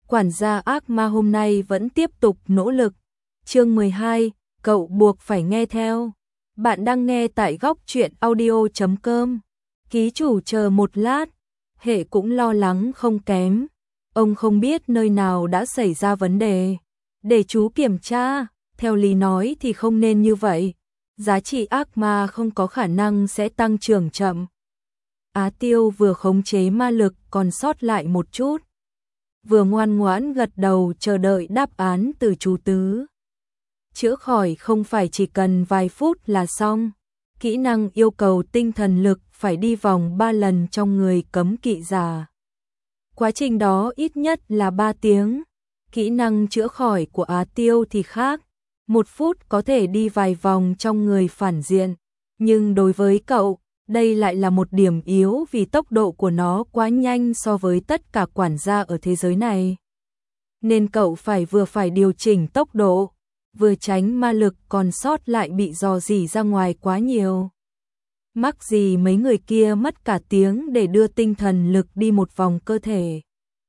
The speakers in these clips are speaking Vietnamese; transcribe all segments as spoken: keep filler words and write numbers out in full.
quản gia ác ma hôm nay vẫn tiếp tục nỗ lực. Chương mười hai, cậu buộc phải nghe theo. Bạn đang nghe tại góc truyện audio chấm com. Ký chủ chờ một lát, Hệ cũng lo lắng không kém. Ông không biết nơi nào đã xảy ra vấn đề. Để chú kiểm tra, theo lý nói thì không nên như vậy. Giá trị ác ma không có khả năng sẽ tăng trưởng chậm. Á Tiêu vừa khống chế ma lực còn sót lại một chút. Vừa ngoan ngoãn gật đầu chờ đợi đáp án từ chú Tứ. Chữa khỏi không phải chỉ cần vài phút là xong. Kỹ năng yêu cầu tinh thần lực phải đi vòng ba lần trong người cấm kỵ giả. Quá trình đó ít nhất là ba tiếng. Kỹ năng chữa khỏi của Á Tiêu thì khác. Một phút có thể đi vài vòng trong người phản diện. Nhưng đối với cậu, đây lại là một điểm yếu vì tốc độ của nó quá nhanh so với tất cả quản gia ở thế giới này. Nên cậu phải vừa phải điều chỉnh tốc độ, vừa tránh ma lực còn sót lại bị dò dỉ ra ngoài quá nhiều. Mắc gì mấy người kia mất cả tiếng để đưa tinh thần lực đi một vòng cơ thể.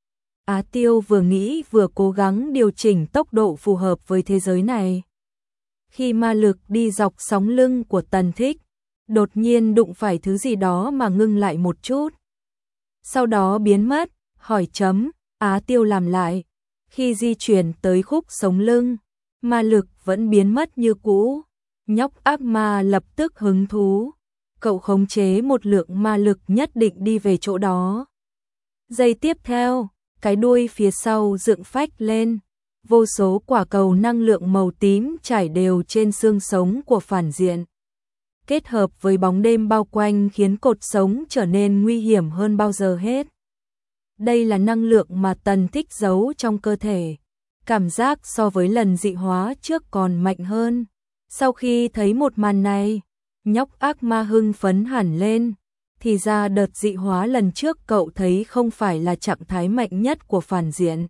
Á Tiêu vừa nghĩ vừa cố gắng điều chỉnh tốc độ phù hợp với thế giới này. Khi ma lực đi dọc sóng lưng của Tần Thích, đột nhiên đụng phải thứ gì đó mà ngưng lại một chút. Sau đó biến mất, hỏi chấm, Á Tiêu làm lại. Khi di chuyển tới khúc sống lưng, ma lực vẫn biến mất như cũ. Nhóc ác ma lập tức hứng thú. Cậu khống chế một lượng ma lực nhất định đi về chỗ đó. Giây tiếp theo, cái đuôi phía sau dựng phách lên. Vô số quả cầu năng lượng màu tím trải đều trên xương sống của phản diện. Kết hợp với bóng đêm bao quanh khiến cột sống trở nên nguy hiểm hơn bao giờ hết. Đây là năng lượng mà Tần Thích giấu trong cơ thể. Cảm giác so với lần dị hóa trước còn mạnh hơn. Sau khi thấy một màn này, nhóc ác ma hưng phấn hẳn lên. Thì ra đợt dị hóa lần trước cậu thấy không phải là trạng thái mạnh nhất của phản diện.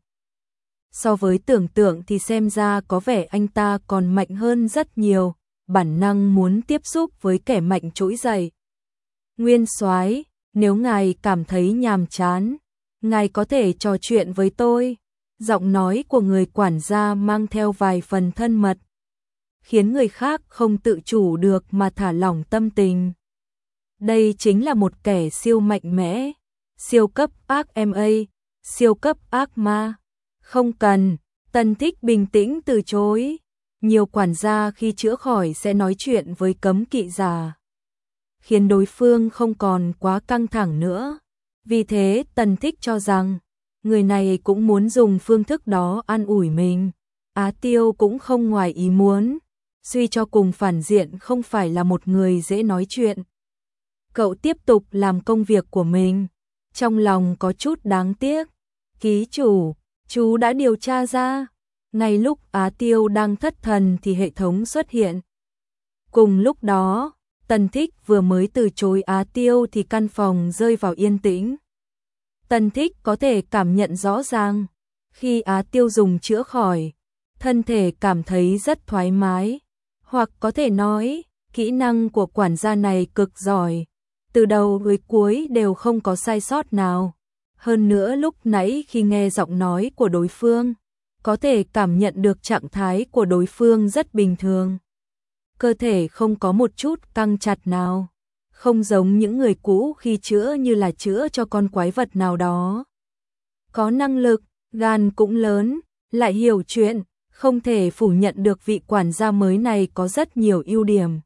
So với tưởng tượng thì xem ra có vẻ anh ta còn mạnh hơn rất nhiều. Bản năng muốn tiếp xúc với kẻ mạnh trỗi dậy. Nguyên soái, nếu ngài cảm thấy nhàm chán, ngài có thể trò chuyện với tôi. Giọng nói của người quản gia mang theo vài phần thân mật, khiến người khác không tự chủ được mà thả lỏng tâm tình. Đây chính là một kẻ siêu mạnh mẽ, siêu cấp ác ma, siêu cấp ác ma. Không cần, Tần Thích bình tĩnh từ chối. Nhiều quản gia khi chữa khỏi sẽ nói chuyện với cấm kỵ giả, khiến đối phương không còn quá căng thẳng nữa. Vì thế Tần Thích cho rằng, người này cũng muốn dùng phương thức đó an ủi mình. Á Tiêu cũng không ngoài ý muốn. Suy cho cùng phản diện không phải là một người dễ nói chuyện. Cậu tiếp tục làm công việc của mình. Trong lòng có chút đáng tiếc. Ký chủ, chú đã điều tra ra. Ngay lúc Á Tiêu đang thất thần thì hệ thống xuất hiện. Cùng lúc đó, Tần Thích vừa mới từ chối Á Tiêu thì căn phòng rơi vào yên tĩnh. Tần Thích có thể cảm nhận rõ ràng, khi Á Tiêu dùng chữa khỏi, thân thể cảm thấy rất thoải mái. Hoặc có thể nói, kỹ năng của quản gia này cực giỏi, từ đầu tới cuối đều không có sai sót nào. Hơn nữa lúc nãy khi nghe giọng nói của đối phương, có thể cảm nhận được trạng thái của đối phương rất bình thường. Cơ thể không có một chút căng chặt nào, không giống những người cũ khi chữa như là chữa cho con quái vật nào đó. Có năng lực, gan cũng lớn, lại hiểu chuyện, không thể phủ nhận được vị quản gia mới này có rất nhiều ưu điểm.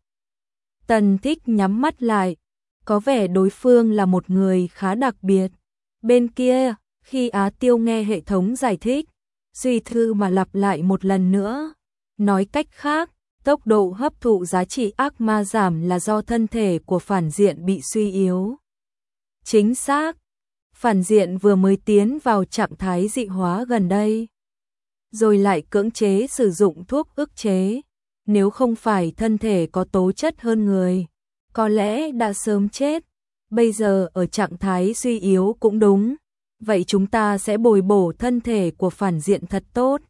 Tần Thích nhắm mắt lại, có vẻ đối phương là một người khá đặc biệt. Bên kia, khi Á Tiêu nghe hệ thống giải thích, suy thư mà lặp lại một lần nữa. Nói cách khác, tốc độ hấp thụ giá trị ác ma giảm là do thân thể của phản diện bị suy yếu. Chính xác, phản diện vừa mới tiến vào trạng thái dị hóa gần đây, rồi lại cưỡng chế sử dụng thuốc ức chế. Nếu không phải thân thể có tố chất hơn người, có lẽ đã sớm chết. Bây giờ ở trạng thái suy yếu cũng đúng. Vậy chúng ta sẽ bồi bổ thân thể của phản diện thật tốt.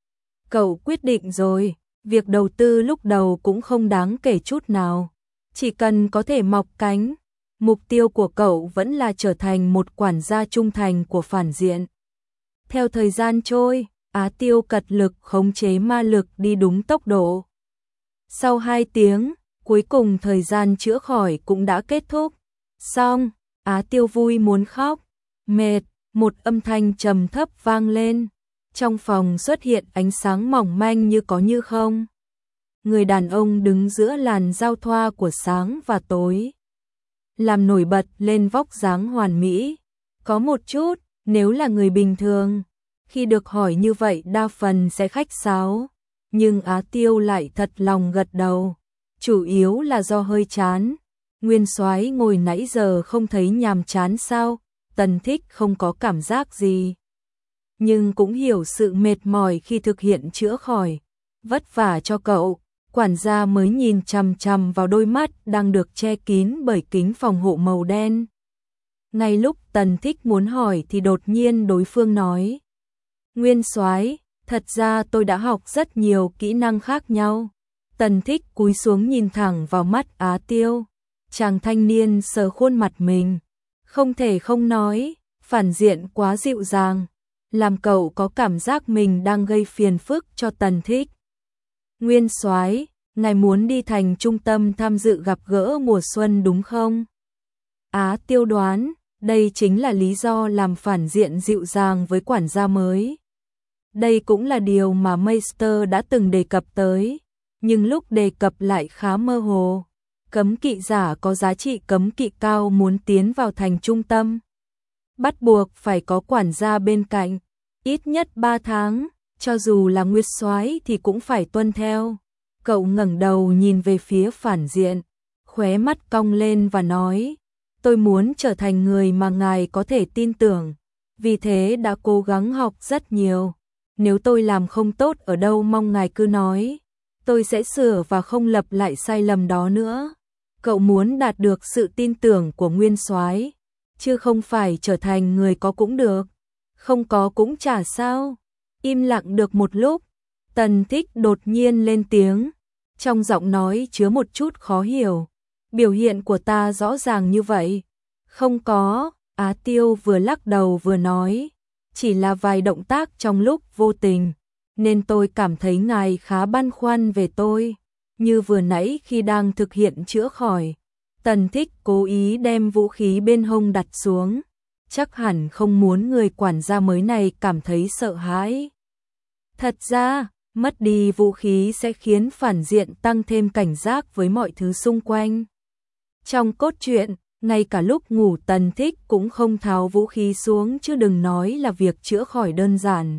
Cậu quyết định rồi, việc đầu tư lúc đầu cũng không đáng kể chút nào. Chỉ cần có thể mọc cánh, mục tiêu của cậu vẫn là trở thành một quản gia trung thành của phản diện. Theo thời gian trôi, Á Tiêu cật lực khống chế ma lực đi đúng tốc độ. Sau hai tiếng, cuối cùng thời gian chữa khỏi cũng đã kết thúc. Xong, Á Tiêu vui muốn khóc. Mệt, một âm thanh trầm thấp vang lên. Trong phòng xuất hiện ánh sáng mỏng manh như có như không. Người đàn ông đứng giữa làn giao thoa của sáng và tối, làm nổi bật lên vóc dáng hoàn mỹ. Có một chút, nếu là người bình thường, khi được hỏi như vậy đa phần sẽ khách sáo. Nhưng Á Tiêu lại thật lòng gật đầu. Chủ yếu là do hơi chán. Nguyên soái ngồi nãy giờ không thấy nhàm chán sao? Tần Thích không có cảm giác gì, nhưng cũng hiểu sự mệt mỏi khi thực hiện chữa khỏi. Vất vả cho cậu. Quản gia mới nhìn chằm chằm vào đôi mắt đang được che kín bởi kính phòng hộ màu đen. Ngay lúc Tần Thích muốn hỏi thì đột nhiên đối phương nói: Nguyên soái, thật ra tôi đã học rất nhiều kỹ năng khác nhau. Tần Thích cúi xuống nhìn thẳng vào mắt Á Tiêu. Chàng thanh niên sờ khuôn mặt mình, không thể không nói, phản diện quá dịu dàng, làm cậu có cảm giác mình đang gây phiền phức cho Tần Thích. Nguyên soái, ngài muốn đi thành trung tâm tham dự gặp gỡ mùa xuân đúng không? Á Tiêu đoán, đây chính là lý do làm phản diện dịu dàng với quản gia mới. Đây cũng là điều mà Meister đã từng đề cập tới, nhưng lúc đề cập lại khá mơ hồ. Cấm kỵ giả có giá trị cấm kỵ cao muốn tiến vào thành trung tâm, bắt buộc phải có quản gia bên cạnh, ít nhất ba tháng, cho dù là nguyên soái thì cũng phải tuân theo. Cậu ngẩng đầu nhìn về phía phản diện, khóe mắt cong lên và nói: Tôi muốn trở thành người mà ngài có thể tin tưởng, vì thế đã cố gắng học rất nhiều. Nếu tôi làm không tốt ở đâu mong ngài cứ nói, tôi sẽ sửa và không lặp lại sai lầm đó nữa. Cậu muốn đạt được sự tin tưởng của nguyên soái, chứ không phải trở thành người có cũng được, không có cũng chả sao. Im lặng được một lúc, Tần Thích đột nhiên lên tiếng, trong giọng nói chứa một chút khó hiểu. Biểu hiện của ta rõ ràng như vậy. Không có, Á Tiêu vừa lắc đầu vừa nói, chỉ là vài động tác trong lúc vô tình, nên tôi cảm thấy ngài khá băn khoăn về tôi. Như vừa nãy khi đang thực hiện chữa khỏi, Tần Thích cố ý đem vũ khí bên hông đặt xuống, chắc hẳn không muốn người quản gia mới này cảm thấy sợ hãi. Thật ra, mất đi vũ khí sẽ khiến phản diện tăng thêm cảnh giác với mọi thứ xung quanh. Trong cốt truyện, ngay cả lúc ngủ Tần Thích cũng không tháo vũ khí xuống, chứ đừng nói là việc chữa khỏi đơn giản.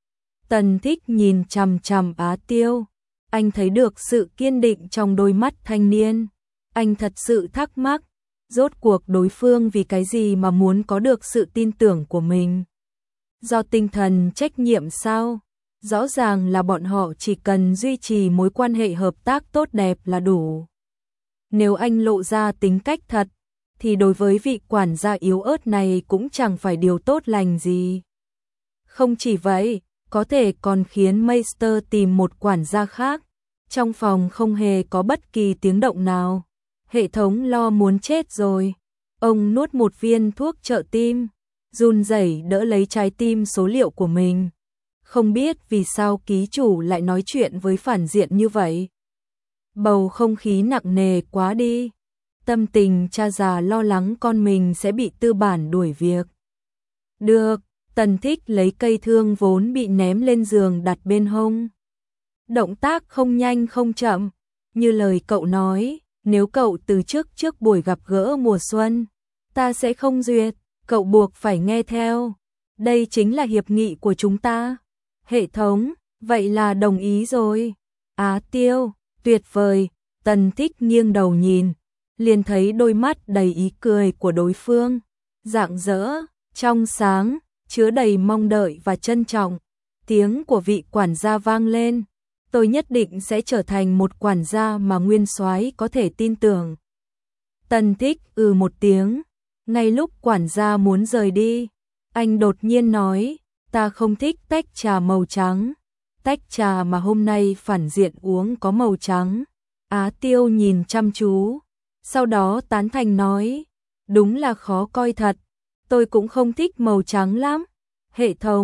Tần Thích nhìn chằm chằm Á Tiêu, anh thấy được sự kiên định trong đôi mắt thanh niên. Anh thật sự thắc mắc, rốt cuộc đối phương vì cái gì mà muốn có được sự tin tưởng của mình? Do tinh thần trách nhiệm sao? Rõ ràng là bọn họ chỉ cần duy trì mối quan hệ hợp tác tốt đẹp là đủ. Nếu anh lộ ra tính cách thật, thì đối với vị quản gia yếu ớt này cũng chẳng phải điều tốt lành gì. Không chỉ vậy, có thể còn khiến Meister tìm một quản gia khác. Trong phòng không hề có bất kỳ tiếng động nào. Hệ thống lo muốn chết rồi. Ông nuốt một viên thuốc trợ tim, run rẩy đỡ lấy trái tim số liệu của mình. Không biết vì sao ký chủ lại nói chuyện với phản diện như vậy. Bầu không khí nặng nề quá đi. Tâm tình cha già lo lắng con mình sẽ bị tư bản đuổi việc. Được, Tần Thích lấy cây thương vốn bị ném lên giường đặt bên hông. Động tác không nhanh không chậm, như lời cậu nói, nếu cậu từ chức trước buổi gặp gỡ mùa xuân, ta sẽ không duyệt, cậu buộc phải nghe theo. Đây chính là hiệp nghị của chúng ta. Hệ thống, vậy là đồng ý rồi. Á Tiêu, tuyệt vời. Tần Thích nghiêng đầu nhìn, liền thấy đôi mắt đầy ý cười của đối phương, rạng rỡ, trong sáng, chứa đầy mong đợi và trân trọng. Tiếng của vị quản gia vang lên, tôi nhất định sẽ trở thành một quản gia mà nguyên soái có thể tin tưởng. Tần Thích ừ một tiếng, ngay lúc quản gia muốn rời đi, anh đột nhiên nói, ta không thích tách trà màu trắng, tách trà mà hôm nay phản diện uống có màu trắng. Á Tiêu nhìn chăm chú, sau đó tán thành nói, đúng là khó coi thật, tôi cũng không thích màu trắng lắm. Hệ thống,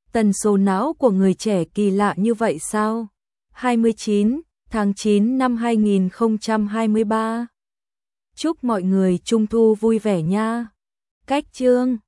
Tần số não của người trẻ kỳ lạ như vậy sao? hai mươi chín tháng chín năm hai nghìn không trăm hai mươi ba. Chúc mọi người Trung thu vui vẻ nha. Cách chương